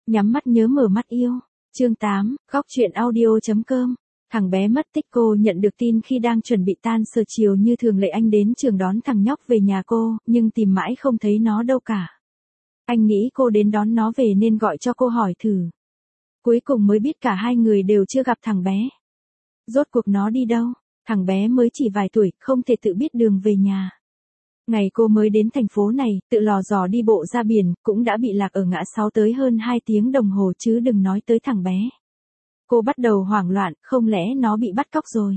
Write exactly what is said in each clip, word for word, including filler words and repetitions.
Nhắm mắt nhớ mở mắt yêu. Chương tám, góc truyện audio.com. Thằng bé mất tích. Cô nhận được tin khi đang chuẩn bị tan sở chiều như thường lệ anh đến trường đón thằng nhóc về nhà cô, nhưng tìm mãi không thấy nó đâu cả. Anh nghĩ cô đến đón nó về nên gọi cho cô hỏi thử. Cuối cùng mới biết cả hai người đều chưa gặp thằng bé. Rốt cuộc nó đi đâu? Thằng bé mới chỉ vài tuổi, không thể tự biết đường về nhà. Ngày cô mới đến thành phố này, tự lò dò đi bộ ra biển, cũng đã bị lạc ở ngã sáu tới hơn hai tiếng đồng hồ chứ đừng nói tới thằng bé. Cô bắt đầu hoảng loạn, không lẽ nó bị bắt cóc rồi?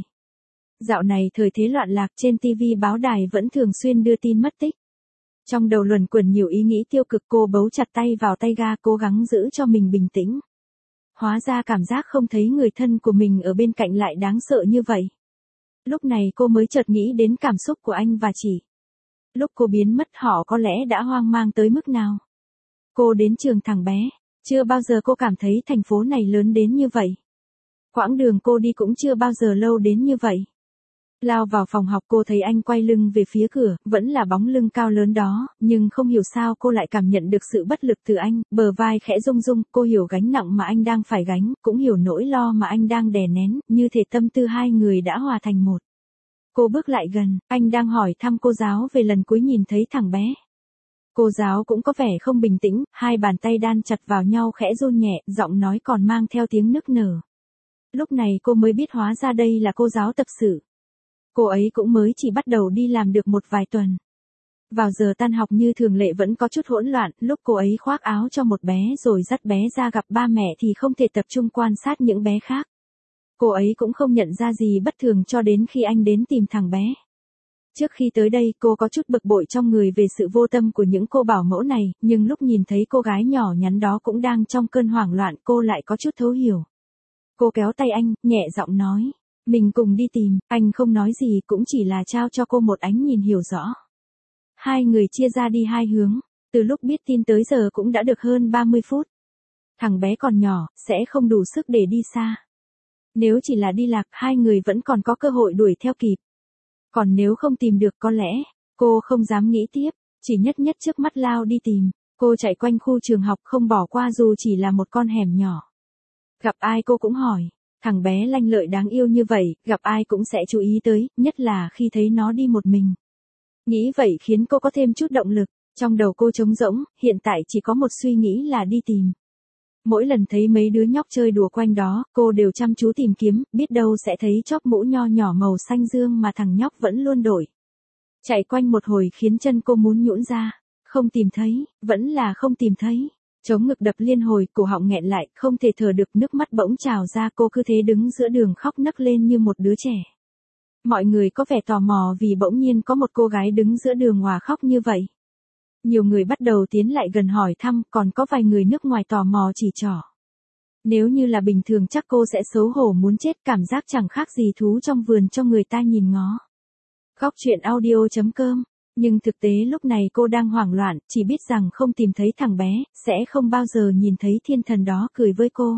Dạo này thời thế loạn lạc, trên ti vi báo đài vẫn thường xuyên đưa tin mất tích. Trong đầu luẩn quẩn nhiều ý nghĩ tiêu cực, cô bấu chặt tay vào tay ga cố gắng giữ cho mình bình tĩnh. Hóa ra cảm giác không thấy người thân của mình ở bên cạnh lại đáng sợ như vậy. Lúc này cô mới chợt nghĩ đến cảm xúc của anh và chị. Lúc cô biến mất họ có lẽ đã hoang mang tới mức nào. Cô đến trường thằng bé, chưa bao giờ cô cảm thấy thành phố này lớn đến như vậy. Quãng đường cô đi cũng chưa bao giờ lâu đến như vậy. Lao vào phòng học cô thấy anh quay lưng về phía cửa, vẫn là bóng lưng cao lớn đó, nhưng không hiểu sao cô lại cảm nhận được sự bất lực từ anh, bờ vai khẽ rung rung, cô hiểu gánh nặng mà anh đang phải gánh, cũng hiểu nỗi lo mà anh đang đè nén, như thể tâm tư hai người đã hòa thành một. Cô bước lại gần, anh đang hỏi thăm cô giáo về lần cuối nhìn thấy thằng bé. Cô giáo cũng có vẻ không bình tĩnh, hai bàn tay đan chặt vào nhau khẽ run nhẹ, giọng nói còn mang theo tiếng nức nở. Lúc này cô mới biết hóa ra đây là cô giáo tập sự. Cô ấy cũng mới chỉ bắt đầu đi làm được một vài tuần. Vào giờ tan học như thường lệ vẫn có chút hỗn loạn, lúc cô ấy khoác áo cho một bé rồi dắt bé ra gặp ba mẹ thì không thể tập trung quan sát những bé khác. Cô ấy cũng không nhận ra gì bất thường cho đến khi anh đến tìm thằng bé. Trước khi tới đây cô có chút bực bội trong người về sự vô tâm của những cô bảo mẫu này, nhưng lúc nhìn thấy cô gái nhỏ nhắn đó cũng đang trong cơn hoảng loạn cô lại có chút thấu hiểu. Cô kéo tay anh, nhẹ giọng nói. Mình cùng đi tìm, anh không nói gì cũng chỉ là trao cho cô một ánh nhìn hiểu rõ. Hai người chia ra đi hai hướng, từ lúc biết tin tới giờ cũng đã được hơn ba mươi phút. Thằng bé còn nhỏ, sẽ không đủ sức để đi xa. Nếu chỉ là đi lạc, hai người vẫn còn có cơ hội đuổi theo kịp. Còn nếu không tìm được có lẽ, cô không dám nghĩ tiếp, chỉ nhất nhất trước mắt lao đi tìm. Cô chạy quanh khu trường học không bỏ qua dù chỉ là một con hẻm nhỏ. Gặp ai cô cũng hỏi. Thằng bé lanh lợi đáng yêu như vậy, gặp ai cũng sẽ chú ý tới, nhất là khi thấy nó đi một mình. Nghĩ vậy khiến cô có thêm chút động lực, trong đầu cô trống rỗng, hiện tại chỉ có một suy nghĩ là đi tìm. Mỗi lần thấy mấy đứa nhóc chơi đùa quanh đó, cô đều chăm chú tìm kiếm, biết đâu sẽ thấy chóp mũ nho nhỏ màu xanh dương mà thằng nhóc vẫn luôn đổi. Chạy quanh một hồi khiến chân cô muốn nhũn ra, không tìm thấy, vẫn là không tìm thấy. Chống ngực đập liên hồi, cổ họng nghẹn lại, không thể thở được, nước mắt bỗng trào ra, cô cứ thế đứng giữa đường khóc nấc lên như một đứa trẻ. Mọi người có vẻ tò mò vì bỗng nhiên có một cô gái đứng giữa đường hòa khóc như vậy. Nhiều người bắt đầu tiến lại gần hỏi thăm, còn có vài người nước ngoài tò mò chỉ trỏ. Nếu như là bình thường chắc cô sẽ xấu hổ muốn chết, cảm giác chẳng khác gì thú trong vườn cho người ta nhìn ngó. Góc truyện audio.com. Nhưng thực tế lúc này cô đang hoảng loạn, chỉ biết rằng không tìm thấy thằng bé, sẽ không bao giờ nhìn thấy thiên thần đó cười với cô.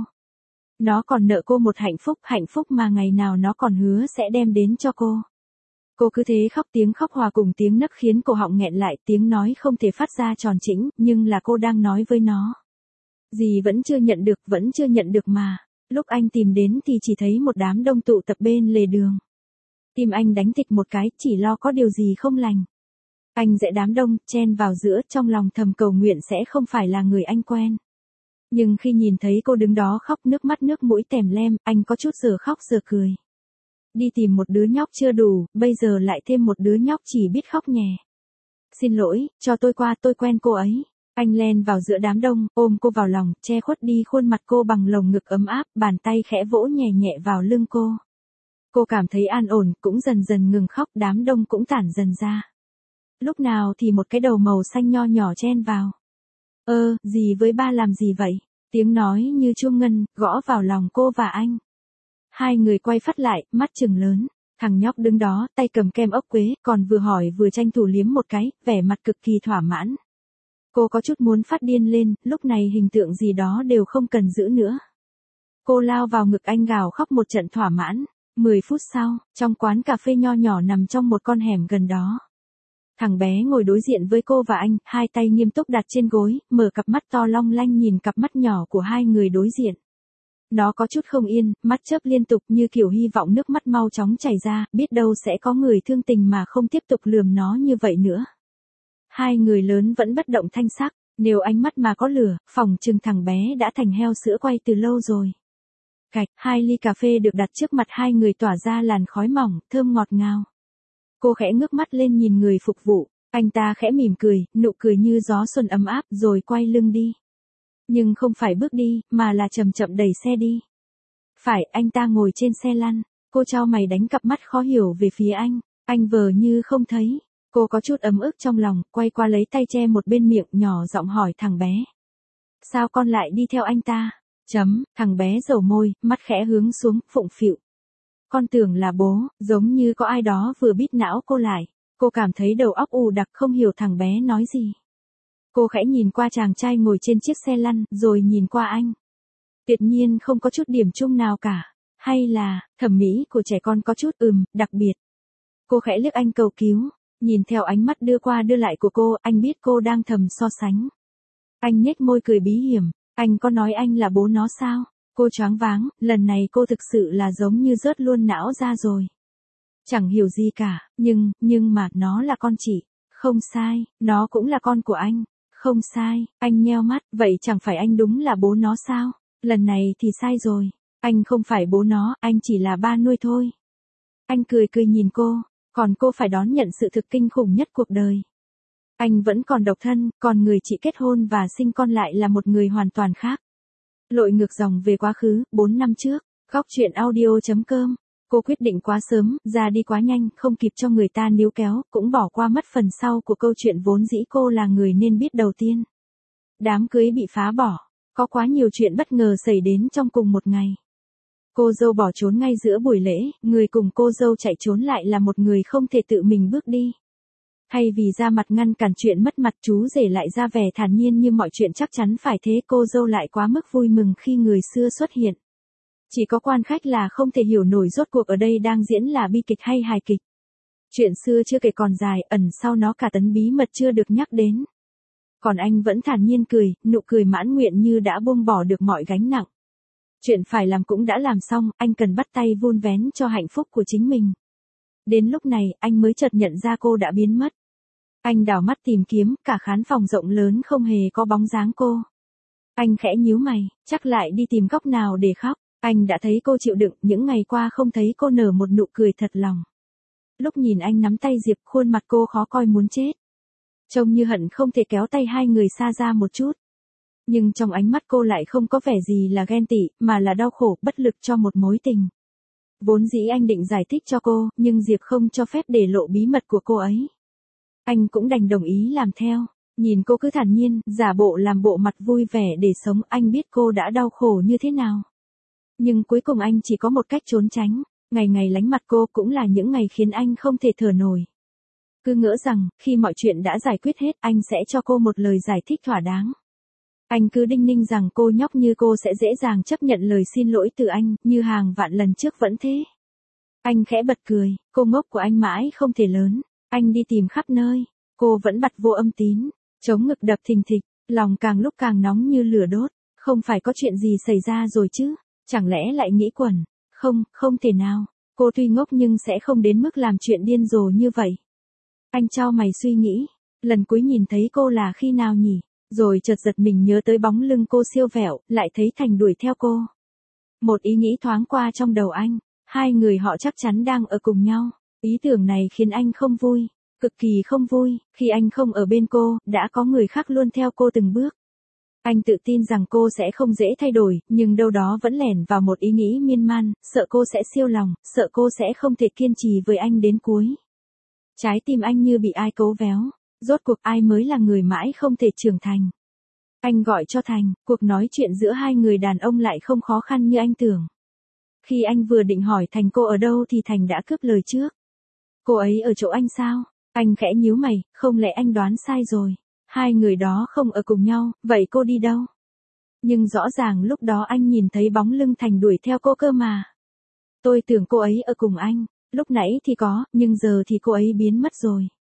Nó còn nợ cô một hạnh phúc, hạnh phúc mà ngày nào nó còn hứa sẽ đem đến cho cô. Cô cứ thế khóc, tiếng khóc hòa cùng tiếng nấc khiến cổ họng nghẹn lại, tiếng nói không thể phát ra tròn trĩnh, nhưng là cô đang nói với nó. Dì vẫn chưa nhận được, vẫn chưa nhận được mà. Lúc anh tìm đến thì chỉ thấy một đám đông tụ tập bên lề đường. Tim anh đánh thịch một cái, chỉ lo có điều gì không lành. Anh dễ đám đông, chen vào giữa, trong lòng thầm cầu nguyện sẽ không phải là người anh quen. Nhưng khi nhìn thấy cô đứng đó khóc nước mắt nước mũi tèm lem, anh có chút giờ khóc giờ cười. Đi tìm một đứa nhóc chưa đủ, bây giờ lại thêm một đứa nhóc chỉ biết khóc nhè. Xin lỗi, cho tôi qua, tôi quen cô ấy. Anh len vào giữa đám đông, ôm cô vào lòng, che khuất đi khuôn mặt cô bằng lồng ngực ấm áp, bàn tay khẽ vỗ nhẹ nhẹ vào lưng cô. Cô cảm thấy an ổn, cũng dần dần ngừng khóc, đám đông cũng tản dần ra. Lúc nào thì một cái đầu màu xanh nho nhỏ chen vào. Ơ, dì với ba làm gì vậy? Tiếng nói như chuông ngân, gõ vào lòng cô và anh. Hai người quay phát lại, mắt trừng lớn. Thằng nhóc đứng đó, tay cầm kem ốc quế, còn vừa hỏi vừa tranh thủ liếm một cái, vẻ mặt cực kỳ thỏa mãn. Cô có chút muốn phát điên lên, lúc này hình tượng gì đó đều không cần giữ nữa. Cô lao vào ngực anh gào khóc một trận thỏa mãn. Mười phút sau, trong quán cà phê nho nhỏ nằm trong một con hẻm gần đó. Thằng bé ngồi đối diện với cô và anh, hai tay nghiêm túc đặt trên gối, mở cặp mắt to long lanh nhìn cặp mắt nhỏ của hai người đối diện. Nó có chút không yên, mắt chớp liên tục như kiểu hy vọng nước mắt mau chóng chảy ra, biết đâu sẽ có người thương tình mà không tiếp tục lườm nó như vậy nữa. Hai người lớn vẫn bất động thanh sắc, nếu ánh mắt mà có lửa, phỏng chừng thằng bé đã thành heo sữa quay từ lâu rồi. Cạch, hai ly cà phê được đặt trước mặt hai người tỏa ra làn khói mỏng, thơm ngọt ngào. Cô khẽ ngước mắt lên nhìn người phục vụ, anh ta khẽ mỉm cười, nụ cười như gió xuân ấm áp rồi quay lưng đi. Nhưng không phải bước đi, mà là chậm chậm đẩy xe đi. Phải, anh ta ngồi trên xe lăn, cô chau mày đánh cặp mắt khó hiểu về phía anh, anh vờ như không thấy. Cô có chút ấm ức trong lòng, quay qua lấy tay che một bên miệng, nhỏ giọng hỏi thằng bé. Sao con lại đi theo anh ta? Chấm, thằng bé dầu môi, mắt khẽ hướng xuống, phụng phịu. Con tưởng là bố, giống như có ai đó vừa bít não cô lại. Cô cảm thấy đầu óc ù đặc không hiểu thằng bé nói gì. Cô khẽ nhìn qua chàng trai ngồi trên chiếc xe lăn, rồi nhìn qua anh. Tuyệt nhiên không có chút điểm chung nào cả. Hay là, thẩm mỹ của trẻ con có chút ừm, đặc biệt. Cô khẽ liếc anh cầu cứu. Nhìn theo ánh mắt đưa qua đưa lại của cô, anh biết cô đang thầm so sánh. Anh nhếch môi cười bí hiểm, anh có nói anh là bố nó sao? Cô choáng váng, lần này cô thực sự là giống như rớt luôn não ra rồi. Chẳng hiểu gì cả, nhưng, nhưng mà, nó là con chị. Không sai, nó cũng là con của anh. Không sai, anh nheo mắt, vậy chẳng phải anh đúng là bố nó sao? Lần này thì sai rồi. Anh không phải bố nó, anh chỉ là ba nuôi thôi. Anh cười cười nhìn cô. Còn cô phải đón nhận sự thực kinh khủng nhất cuộc đời. Anh vẫn còn độc thân, còn người chị kết hôn và sinh con lại là một người hoàn toàn khác. Lội ngược dòng về quá khứ, bốn năm trước, góc chuyện audio chấm com. Cô quyết định quá sớm, ra đi quá nhanh, không kịp cho người ta níu kéo, cũng bỏ qua mất phần sau của câu chuyện vốn dĩ cô là người nên biết đầu tiên. Đám cưới bị phá bỏ, có quá nhiều chuyện bất ngờ xảy đến trong cùng một ngày. Cô dâu bỏ trốn ngay giữa buổi lễ, người cùng cô dâu chạy trốn lại là một người không thể tự mình bước đi. Thay vì ra mặt ngăn cản chuyện mất mặt, chú rể lại ra vẻ thản nhiên như mọi chuyện chắc chắn phải thế, cô dâu lại quá mức vui mừng khi người xưa xuất hiện. Chỉ có quan khách là không thể hiểu nổi rốt cuộc ở đây đang diễn là bi kịch hay hài kịch. Chuyện xưa chưa kể còn dài, ẩn sau nó cả tấn bí mật chưa được nhắc đến. Còn anh vẫn thản nhiên cười, nụ cười mãn nguyện như đã buông bỏ được mọi gánh nặng. Chuyện phải làm cũng đã làm xong, anh cần bắt tay vun vén cho hạnh phúc của chính mình. Đến lúc này, anh mới chợt nhận ra cô đã biến mất. Anh đảo mắt tìm kiếm, cả khán phòng rộng lớn không hề có bóng dáng cô. Anh khẽ nhíu mày, chắc lại đi tìm góc nào để khóc. Anh đã thấy cô chịu đựng, những ngày qua không thấy cô nở một nụ cười thật lòng. Lúc nhìn anh nắm tay Diệp, khuôn mặt cô khó coi muốn chết. Trông như hận không thể kéo tay hai người xa ra một chút. Nhưng trong ánh mắt cô lại không có vẻ gì là ghen tị, mà là đau khổ, bất lực cho một mối tình. Vốn dĩ anh định giải thích cho cô, nhưng Diệp không cho phép để lộ bí mật của cô ấy. Anh cũng đành đồng ý làm theo. Nhìn cô cứ thản nhiên, giả bộ làm bộ mặt vui vẻ để sống, anh biết cô đã đau khổ như thế nào. Nhưng cuối cùng anh chỉ có một cách trốn tránh, ngày ngày lánh mặt cô cũng là những ngày khiến anh không thể thở nổi. Cứ ngỡ rằng, khi mọi chuyện đã giải quyết hết, anh sẽ cho cô một lời giải thích thỏa đáng. Anh cứ đinh ninh rằng cô nhóc như cô sẽ dễ dàng chấp nhận lời xin lỗi từ anh, như hàng vạn lần trước vẫn thế. Anh khẽ bật cười, cô ngốc của anh mãi không thể lớn. Anh đi tìm khắp nơi, cô vẫn bật vô âm tín, chống ngực đập thình thịch, lòng càng lúc càng nóng như lửa đốt. Không phải có chuyện gì xảy ra rồi chứ, chẳng lẽ lại nghĩ quẩn. Không, không thể nào, cô tuy ngốc nhưng sẽ không đến mức làm chuyện điên rồ như vậy. Anh chau mày suy nghĩ, lần cuối nhìn thấy cô là khi nào nhỉ? Rồi chợt giật mình nhớ tới bóng lưng cô siêu vẹo, lại thấy Thành đuổi theo cô. Một ý nghĩ thoáng qua trong đầu anh, hai người họ chắc chắn đang ở cùng nhau. Ý tưởng này khiến anh không vui, cực kỳ không vui, khi anh không ở bên cô, đã có người khác luôn theo cô từng bước. Anh tự tin rằng cô sẽ không dễ thay đổi, nhưng đâu đó vẫn lẻn vào một ý nghĩ miên man, sợ cô sẽ siêu lòng, sợ cô sẽ không thể kiên trì với anh đến cuối. Trái tim anh như bị ai cố véo. Rốt cuộc ai mới là người mãi không thể trưởng thành. Anh gọi cho Thành, cuộc nói chuyện giữa hai người đàn ông lại không khó khăn như anh tưởng. Khi anh vừa định hỏi Thành cô ở đâu thì Thành đã cướp lời trước. Cô ấy ở chỗ anh sao? Anh khẽ nhíu mày, không lẽ anh đoán sai rồi. Hai người đó không ở cùng nhau, vậy cô đi đâu? Nhưng rõ ràng lúc đó anh nhìn thấy bóng lưng Thành đuổi theo cô cơ mà. Tôi tưởng cô ấy ở cùng anh, lúc nãy thì có, nhưng giờ thì cô ấy biến mất rồi.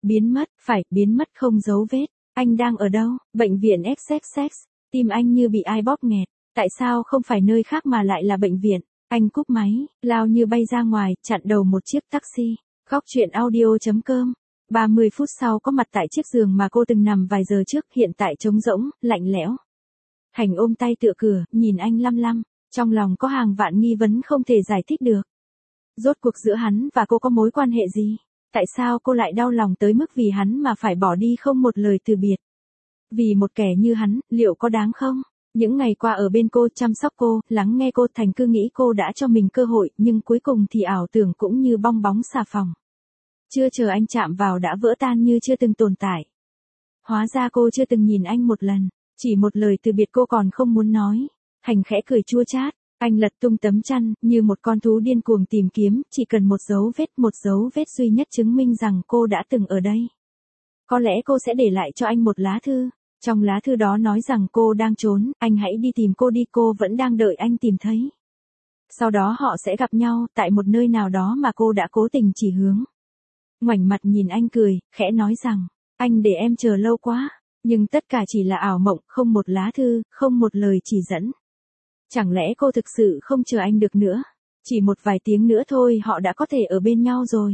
Biến mất, phải, biến mất không dấu vết. Anh đang ở đâu? Bệnh viện ích ích ích. Tim anh như bị ai bóp nghẹt. Tại sao không phải nơi khác mà lại là bệnh viện? Anh cúp máy, lao như bay ra ngoài, chặn đầu một chiếc taxi. Góc chuyện audio.com. ba mươi phút sau có mặt tại chiếc giường mà cô từng nằm vài giờ trước, hiện tại trống rỗng, lạnh lẽo. Thành ôm tay tựa cửa, nhìn anh lăm lăm. Trong lòng có hàng vạn nghi vấn không thể giải thích được. Rốt cuộc giữa hắn và cô có mối quan hệ gì? Tại sao cô lại đau lòng tới mức vì hắn mà phải bỏ đi không một lời từ biệt? Vì một kẻ như hắn, liệu có đáng không? Những ngày qua ở bên cô, chăm sóc cô, lắng nghe cô, Thành cứ nghĩ cô đã cho mình cơ hội, nhưng cuối cùng thì ảo tưởng cũng như bong bóng xà phòng. Chưa chờ anh chạm vào đã vỡ tan như chưa từng tồn tại. Hóa ra cô chưa từng nhìn anh một lần, chỉ một lời từ biệt cô còn không muốn nói. Thành khẽ cười chua chát, anh lật tung tấm chăn, như một con thú điên cuồng tìm kiếm, chỉ cần một dấu vết, một dấu vết duy nhất chứng minh rằng cô đã từng ở đây. Có lẽ cô sẽ để lại cho anh một lá thư. Trong lá thư đó nói rằng cô đang trốn, anh hãy đi tìm cô đi, cô vẫn đang đợi anh tìm thấy. Sau đó họ sẽ gặp nhau, tại một nơi nào đó mà cô đã cố tình chỉ hướng. Ngoảnh mặt nhìn anh cười, khẽ nói rằng, anh để em chờ lâu quá, nhưng tất cả chỉ là ảo mộng, không một lá thư, không một lời chỉ dẫn. Chẳng lẽ cô thực sự không chờ anh được nữa? Chỉ một vài tiếng nữa thôi họ đã có thể ở bên nhau rồi.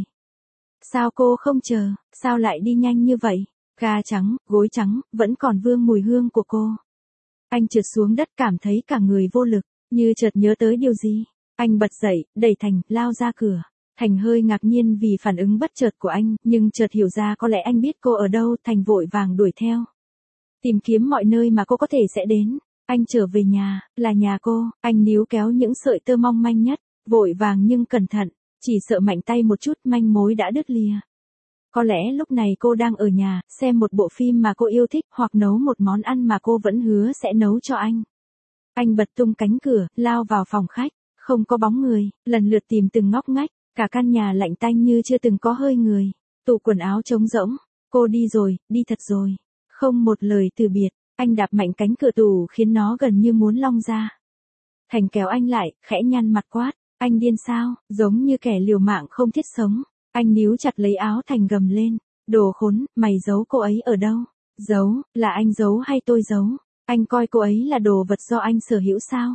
Sao cô không chờ, sao lại đi nhanh như vậy? Ga trắng, gối trắng, vẫn còn vương mùi hương của cô. Anh trượt xuống đất cảm thấy cả người vô lực, như chợt nhớ tới điều gì. Anh bật dậy, đẩy Thành, lao ra cửa. Thành hơi ngạc nhiên vì phản ứng bất chợt của anh, nhưng chợt hiểu ra có lẽ anh biết cô ở đâu, Thành vội vàng đuổi theo. Tìm kiếm mọi nơi mà cô có thể sẽ đến. Anh trở về nhà, là nhà cô, anh níu kéo những sợi tơ mong manh nhất, vội vàng nhưng cẩn thận, chỉ sợ mạnh tay một chút manh mối đã đứt lìa. Có lẽ lúc này cô đang ở nhà, xem một bộ phim mà cô yêu thích, hoặc nấu một món ăn mà cô vẫn hứa sẽ nấu cho anh. Anh bật tung cánh cửa, lao vào phòng khách, không có bóng người, lần lượt tìm từng ngóc ngách, cả căn nhà lạnh tanh như chưa từng có hơi người, tủ quần áo trống rỗng, cô đi rồi, đi thật rồi, không một lời từ biệt, anh đạp mạnh cánh cửa tủ khiến nó gần như muốn long ra. Thành kéo anh lại, khẽ nhăn mặt quát, anh điên sao, giống như kẻ liều mạng không thiết sống. Anh níu chặt lấy áo Thành gầm lên, đồ khốn, mày giấu cô ấy ở đâu? Giấu, là anh giấu hay tôi giấu? Anh coi cô ấy là đồ vật do anh sở hữu sao?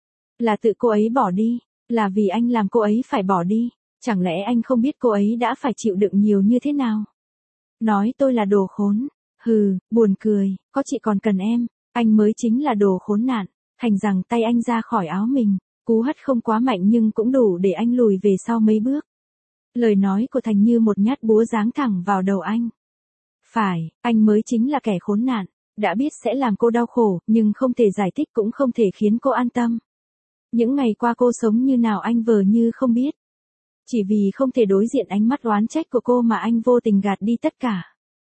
Là tự cô ấy bỏ đi, là vì anh làm cô ấy phải bỏ đi, chẳng lẽ anh không biết cô ấy đã phải chịu đựng nhiều như thế nào? Nói tôi là đồ khốn, hừ, buồn cười, có chị còn cần em, anh mới chính là đồ khốn nạn. Thành giằng tay anh ra khỏi áo mình, cú hất không quá mạnh nhưng cũng đủ để anh lùi về sau mấy bước. Lời nói của Thành như một nhát búa giáng thẳng vào đầu anh. Phải, anh mới chính là kẻ khốn nạn, đã biết sẽ làm cô đau khổ, nhưng không thể giải thích cũng không thể khiến cô an tâm. Những ngày qua cô sống như nào anh vờ như không biết. Chỉ vì không thể đối diện ánh mắt oán trách của cô mà anh vô tình gạt đi tất cả.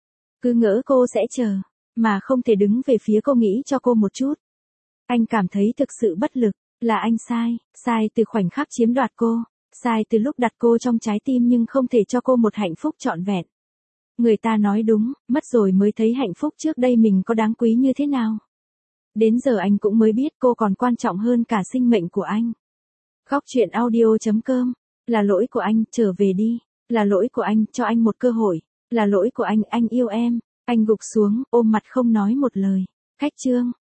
Cứ ngỡ cô sẽ chờ, mà không thể đứng về phía cô nghĩ cho cô một chút. Anh cảm thấy thực sự bất lực, là anh sai, sai từ khoảnh khắc chiếm đoạt cô. Sai từ lúc đặt cô trong trái tim nhưng không thể cho cô một hạnh phúc trọn vẹn. Người ta nói đúng, mất rồi mới thấy hạnh phúc trước đây mình có đáng quý như thế nào. Đến giờ anh cũng mới biết cô còn quan trọng hơn cả sinh mệnh của anh. Góc chuyện audio.com. Là lỗi của anh, trở về đi. Là lỗi của anh, cho anh một cơ hội. Là lỗi của anh, anh yêu em. Anh gục xuống, ôm mặt không nói một lời. Khách chương.